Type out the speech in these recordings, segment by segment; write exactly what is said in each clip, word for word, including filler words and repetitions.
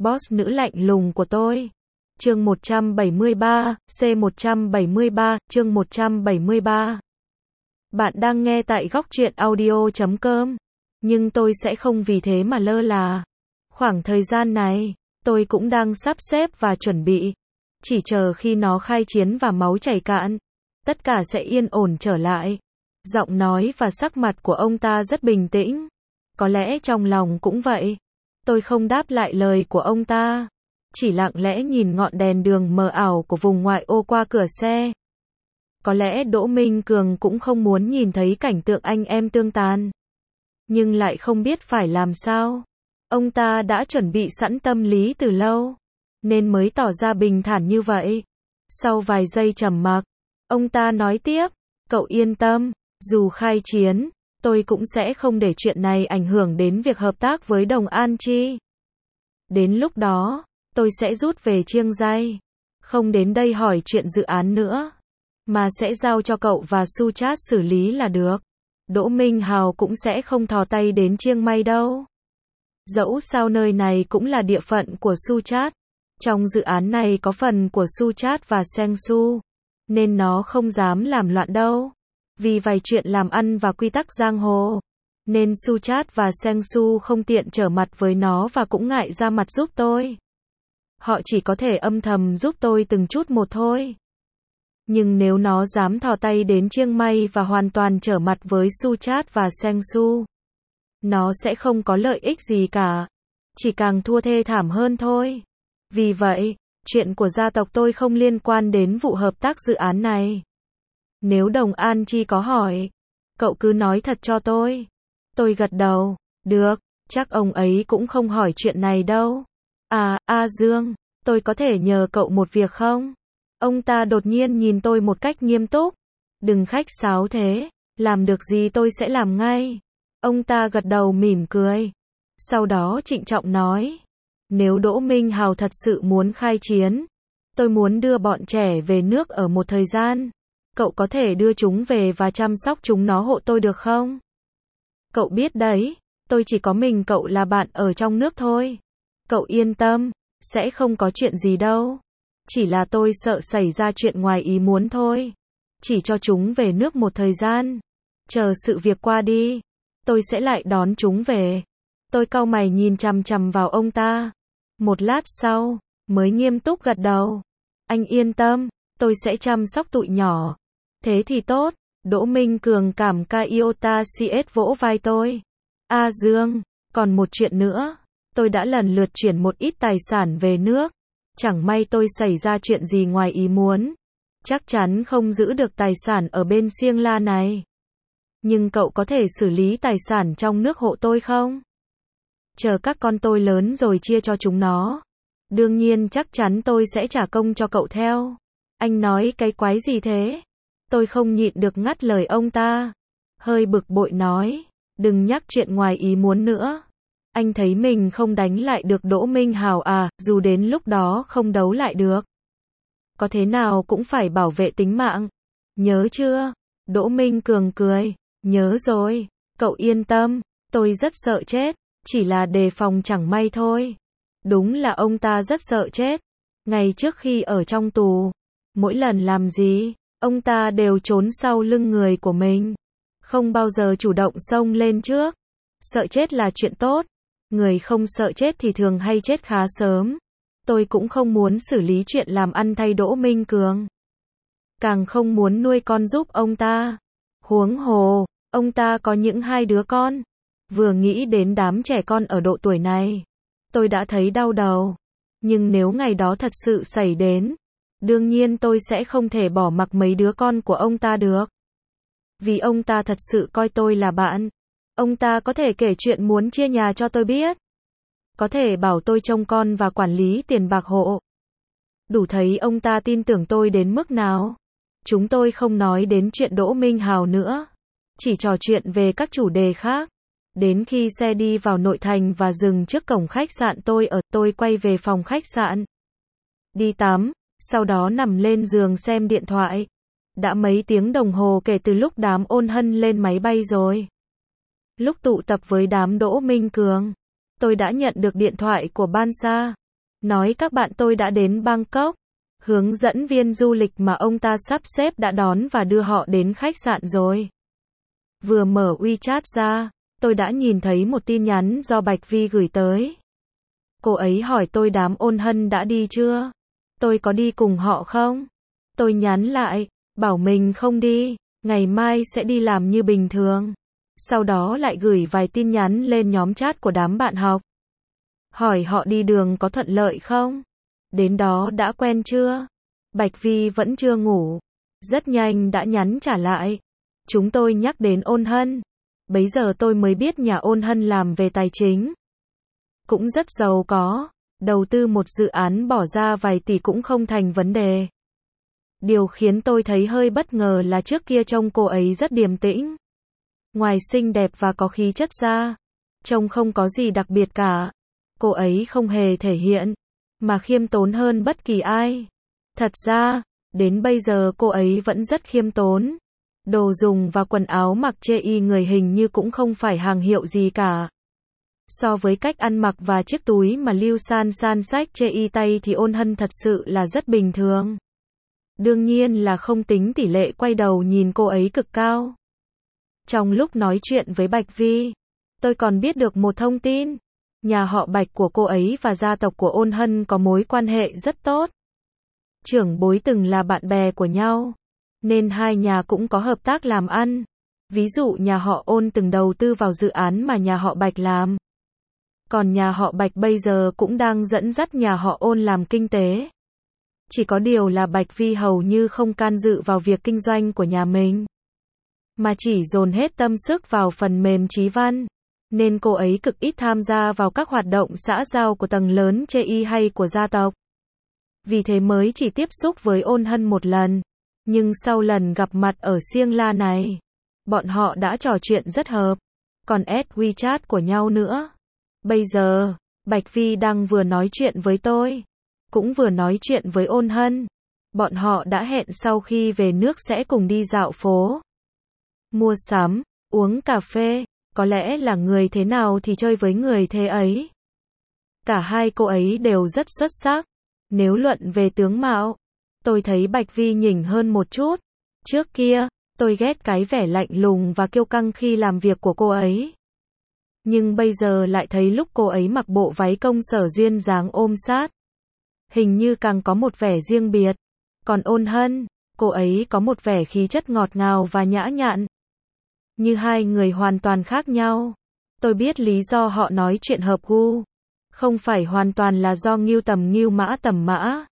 boss nữ lạnh lùng của tôi. Chương một trăm bảy mươi ba, C một trăm bảy mươi ba, chương một trăm bảy mươi ba. Bạn đang nghe tại góc truyện audio chấm com, nhưng tôi sẽ không vì thế mà lơ là. Khoảng thời gian này, tôi cũng đang sắp xếp và chuẩn bị, chỉ chờ khi nó khai chiến và máu chảy cạn, tất cả sẽ yên ổn trở lại. Giọng nói và sắc mặt của ông ta rất bình tĩnh, có lẽ trong lòng cũng vậy. Tôi không đáp lại lời của ông ta, chỉ lặng lẽ nhìn ngọn đèn đường mờ ảo của vùng ngoại ô qua cửa xe. Có lẽ Đỗ Minh Cường cũng không muốn nhìn thấy cảnh tượng anh em tương tàn, nhưng lại không biết phải làm sao. Ông ta đã chuẩn bị sẵn tâm lý từ lâu, nên mới tỏ ra bình thản như vậy. Sau vài giây trầm mặc, ông ta nói tiếp, cậu yên tâm, dù khai chiến, tôi cũng sẽ không để chuyện này ảnh hưởng đến việc hợp tác với Đồng An Chi. Đến lúc đó, tôi sẽ rút về Chiêng Ray, không đến đây hỏi chuyện dự án nữa, mà sẽ giao cho cậu và Suchat xử lý là được. Đỗ Minh Hào cũng sẽ không thò tay đến Chiêng Mai đâu. Dẫu sao nơi này cũng là địa phận của Suchat. Trong dự án này có phần của Suchat và Seng Su, nên nó không dám làm loạn đâu. Vì vài chuyện làm ăn và quy tắc giang hồ, nên Suchat và Seng Su không tiện trở mặt với nó và cũng ngại ra mặt giúp tôi. Họ chỉ có thể âm thầm giúp tôi từng chút một thôi. Nhưng nếu nó dám thò tay đến Chiêng Mai và hoàn toàn trở mặt với Suchat và Seng Su, nó sẽ không có lợi ích gì cả, chỉ càng thua thê thảm hơn thôi. Vì vậy, chuyện của gia tộc tôi không liên quan đến vụ hợp tác dự án này. Nếu Đồng An Chi có hỏi, cậu cứ nói thật cho tôi. Tôi gật đầu, được, chắc ông ấy cũng không hỏi chuyện này đâu. À, A Dương, tôi có thể nhờ cậu một việc không? Ông ta đột nhiên nhìn tôi một cách nghiêm túc. Đừng khách sáo thế, làm được gì tôi sẽ làm ngay. Ông ta gật đầu mỉm cười. Sau đó trịnh trọng nói, nếu Đỗ Minh Hào thật sự muốn khai chiến, tôi muốn đưa bọn trẻ về nước ở một thời gian. Cậu có thể đưa chúng về và chăm sóc chúng nó hộ tôi được không? Cậu biết đấy, tôi chỉ có mình cậu là bạn ở trong nước thôi. Cậu yên tâm, sẽ không có chuyện gì đâu. Chỉ là tôi sợ xảy ra chuyện ngoài ý muốn thôi. Chỉ cho chúng về nước một thời gian. Chờ sự việc qua đi, tôi sẽ lại đón chúng về. Tôi cau mày nhìn chằm chằm vào ông ta. Một lát sau, mới nghiêm túc gật đầu. Anh yên tâm, tôi sẽ chăm sóc tụi nhỏ. Thế thì tốt. Đỗ Minh Cường cảm ca iota cs vỗ vai tôi. A Dương, còn một chuyện nữa. Tôi đã lần lượt chuyển một ít tài sản về nước. Chẳng may tôi xảy ra chuyện gì ngoài ý muốn, chắc chắn không giữ được tài sản ở bên Siêng La này. Nhưng cậu có thể xử lý tài sản trong nước hộ tôi không? Chờ các con tôi lớn rồi chia cho chúng nó. Đương nhiên chắc chắn tôi sẽ trả công cho cậu theo. Anh nói cái quái gì thế? Tôi không nhịn được ngắt lời ông ta. Hơi bực bội nói, đừng nhắc chuyện ngoài ý muốn nữa. Anh thấy mình không đánh lại được Đỗ Minh Hào à, dù đến lúc đó không đấu lại được. Có thế nào cũng phải bảo vệ tính mạng. Nhớ chưa? Đỗ Minh Cường cười. Nhớ rồi, cậu yên tâm, tôi rất sợ chết, chỉ là đề phòng chẳng may thôi. Đúng là ông ta rất sợ chết. Ngày trước khi ở trong tù, mỗi lần làm gì, ông ta đều trốn sau lưng người của mình. Không bao giờ chủ động xông lên trước. Sợ chết là chuyện tốt. Người không sợ chết thì thường hay chết khá sớm. Tôi cũng không muốn xử lý chuyện làm ăn thay Đỗ Minh Cường. Càng không muốn nuôi con giúp ông ta. Huống hồ, ông ta có những hai đứa con. Vừa nghĩ đến đám trẻ con ở độ tuổi này, tôi đã thấy đau đầu. Nhưng nếu ngày đó thật sự xảy đến, đương nhiên tôi sẽ không thể bỏ mặc mấy đứa con của ông ta được. Vì ông ta thật sự coi tôi là bạn. Ông ta có thể kể chuyện muốn chia nhà cho tôi biết. Có thể bảo tôi trông con và quản lý tiền bạc hộ. Đủ thấy ông ta tin tưởng tôi đến mức nào. Chúng tôi không nói đến chuyện Đỗ Minh Hào nữa. Chỉ trò chuyện về các chủ đề khác. Đến khi xe đi vào nội thành và dừng trước cổng khách sạn tôi ở, tôi quay về phòng khách sạn. Đi tắm, sau đó nằm lên giường xem điện thoại. Đã mấy tiếng đồng hồ kể từ lúc đám Ôn Hân lên máy bay rồi. Lúc tụ tập với đám Đỗ Minh Cường, tôi đã nhận được điện thoại của Ban Sa. nói các bạn tôi đã đến Bangkok. Hướng dẫn viên du lịch mà ông ta sắp xếp đã đón và đưa họ đến khách sạn rồi. Vừa mở WeChat ra, tôi đã nhìn thấy một tin nhắn do Bạch Vi gửi tới. Cô ấy hỏi tôi đám ôn hân đã đi chưa? Tôi có đi cùng họ không? Tôi nhắn lại, bảo mình không đi, ngày mai sẽ đi làm như bình thường. Sau đó lại gửi vài tin nhắn lên nhóm chat của đám bạn học. Hỏi họ đi đường có thuận lợi không? Đến đó đã quen chưa? Bạch Vi vẫn chưa ngủ. Rất nhanh đã nhắn trả lại. Chúng tôi nhắc đến ôn hân. Bấy giờ tôi mới biết nhà ôn hân làm về tài chính. Cũng rất giàu có. Đầu tư một dự án bỏ ra vài tỷ cũng không thành vấn đề. Điều khiến tôi thấy hơi bất ngờ là trước kia trông cô ấy rất điềm tĩnh. Ngoài xinh đẹp và có khí chất ra, trông không có gì đặc biệt cả. Cô ấy không hề thể hiện, mà khiêm tốn hơn bất kỳ ai. Thật ra, đến bây giờ cô ấy vẫn rất khiêm tốn. Đồ dùng và quần áo mặc chê y người hình như cũng không phải hàng hiệu gì cả. So với cách ăn mặc và chiếc túi mà Lưu San San xách chê y tay thì ôn hân thật sự là rất bình thường. Đương nhiên là không tính tỷ lệ quay đầu nhìn cô ấy cực cao. Trong lúc nói chuyện với Bạch Vi, tôi còn biết được một thông tin. Nhà họ Bạch của cô ấy và gia tộc của ôn hân có mối quan hệ rất tốt. Trưởng bối từng là bạn bè của nhau, nên hai nhà cũng có hợp tác làm ăn. Ví dụ nhà họ ôn từng đầu tư vào dự án mà nhà họ Bạch làm. Còn nhà họ Bạch bây giờ cũng đang dẫn dắt nhà họ ôn làm kinh tế. Chỉ có điều là Bạch Vi hầu như không can dự vào việc kinh doanh của nhà mình, mà chỉ dồn hết tâm sức vào phần mềm Chí Văn, nên cô ấy cực ít tham gia vào các hoạt động xã giao của tầng lớn chê y hay của gia tộc. Vì thế mới chỉ tiếp xúc với ôn hân một lần, nhưng sau lần gặp mặt ở Siêng La này, bọn họ đã trò chuyện rất hợp, còn add WeChat của nhau nữa. Bây giờ, Bạch Vi đang vừa nói chuyện với tôi, cũng vừa nói chuyện với ôn hân. Bọn họ đã hẹn sau khi về nước sẽ cùng đi dạo phố, mua sắm, uống cà phê. Có lẽ là người thế nào thì chơi với người thế ấy. Cả hai cô ấy đều rất xuất sắc. Nếu luận về tướng mạo, tôi thấy Bạch Vi nhỉnh hơn một chút. Trước kia, tôi ghét cái vẻ lạnh lùng và kiêu căng khi làm việc của cô ấy. Nhưng bây giờ lại thấy lúc cô ấy mặc bộ váy công sở duyên dáng ôm sát, hình như càng có một vẻ riêng biệt. Còn ôn hân, cô ấy có một vẻ khí chất ngọt ngào và nhã nhặn. Như hai người hoàn toàn khác nhau. Tôi biết lý do họ nói chuyện hợp gu. Không phải hoàn toàn là do Ngưu Tầm Ngưu Mã Tầm Mã,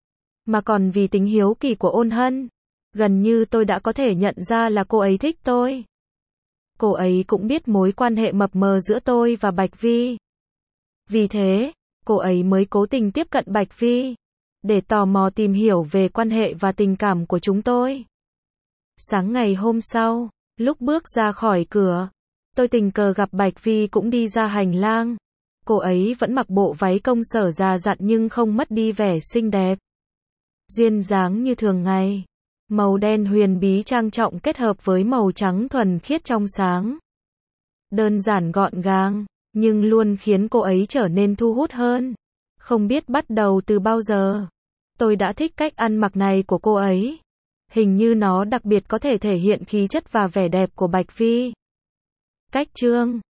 mà còn vì tính hiếu kỳ của ôn hân. Gần như tôi đã có thể nhận ra là cô ấy thích tôi. Cô ấy cũng biết mối quan hệ mập mờ giữa tôi và Bạch Vi. Vì thế, cô ấy mới cố tình tiếp cận Bạch Vi, để tò mò tìm hiểu về quan hệ và tình cảm của chúng tôi. Sáng ngày hôm sau, lúc bước ra khỏi cửa, tôi tình cờ gặp Bạch Vi cũng đi ra hành lang. Cô ấy vẫn mặc bộ váy công sở già dặn nhưng không mất đi vẻ xinh đẹp, duyên dáng như thường ngày. Màu đen huyền bí trang trọng kết hợp với màu trắng thuần khiết trong sáng. Đơn giản gọn gàng, nhưng luôn khiến cô ấy trở nên thu hút hơn. Không biết bắt đầu từ bao giờ, tôi đã thích cách ăn mặc này của cô ấy. Hình như nó đặc biệt có thể thể hiện khí chất và vẻ đẹp của Bạch Vi. Cách chương